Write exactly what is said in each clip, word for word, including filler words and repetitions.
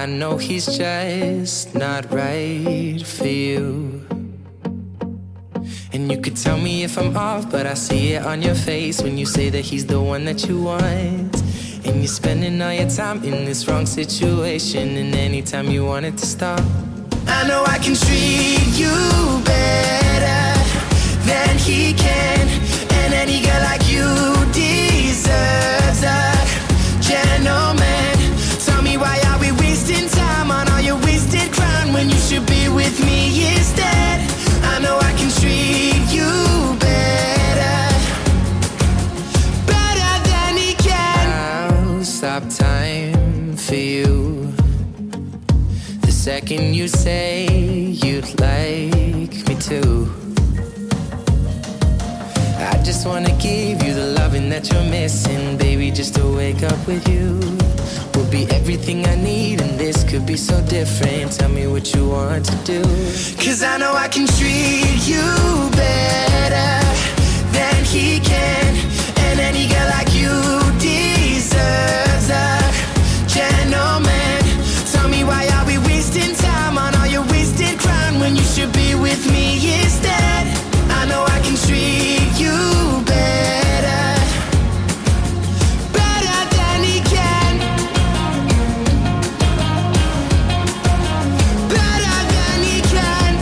I know he's just not right for you. And you could tell me if I'm off, but I see it on your face when you say that he's the one that you want. And you're spending all your time in this wrong situation, and anytime you want it to stop. I know I can treat you better than he can, and any girl like you deserves a gentleman. Tell me, why are we wasting time on all your wasted crown when you should be with me instead? I know I can treat you better, better than he can. I'll stop time for you the second you say you'd like me to. I just wanna give you the loving that you're missing, baby, just to wake up with you will be everything I need, and this could be so different. Tell me what you want to do, 'cause I know I can treat you better than he can, and any girl like you deserves a gentleman. Tell me, why are we wasting time on all your wasted crown when you should be with me instead? I know I can treat you better, better than he can, better than he can.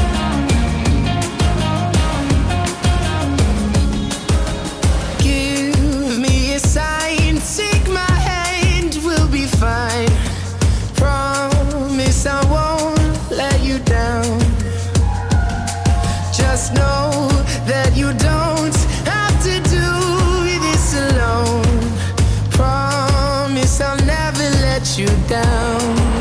Give me a sign, take my hand, we'll be fine. Promise I won't let you down. Just know that you don't have to do this alone. Promise I'll never let you down.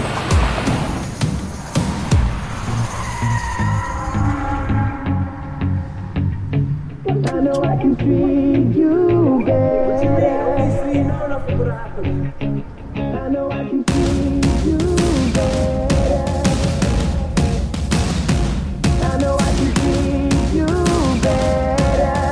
I know I can treat you better. I know I can treat you better. I know I can treat you better.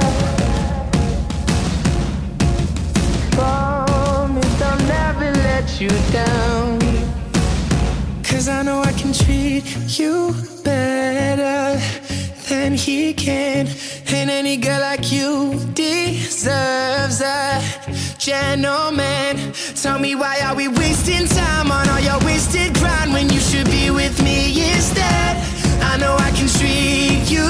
Promise I'll never let you down, 'cause I know I can treat you better than he can, and any girl like you deserves a gentleman. Tell me, why are we wasting time on all your wasted grind when you should be with me instead? I know I can treat you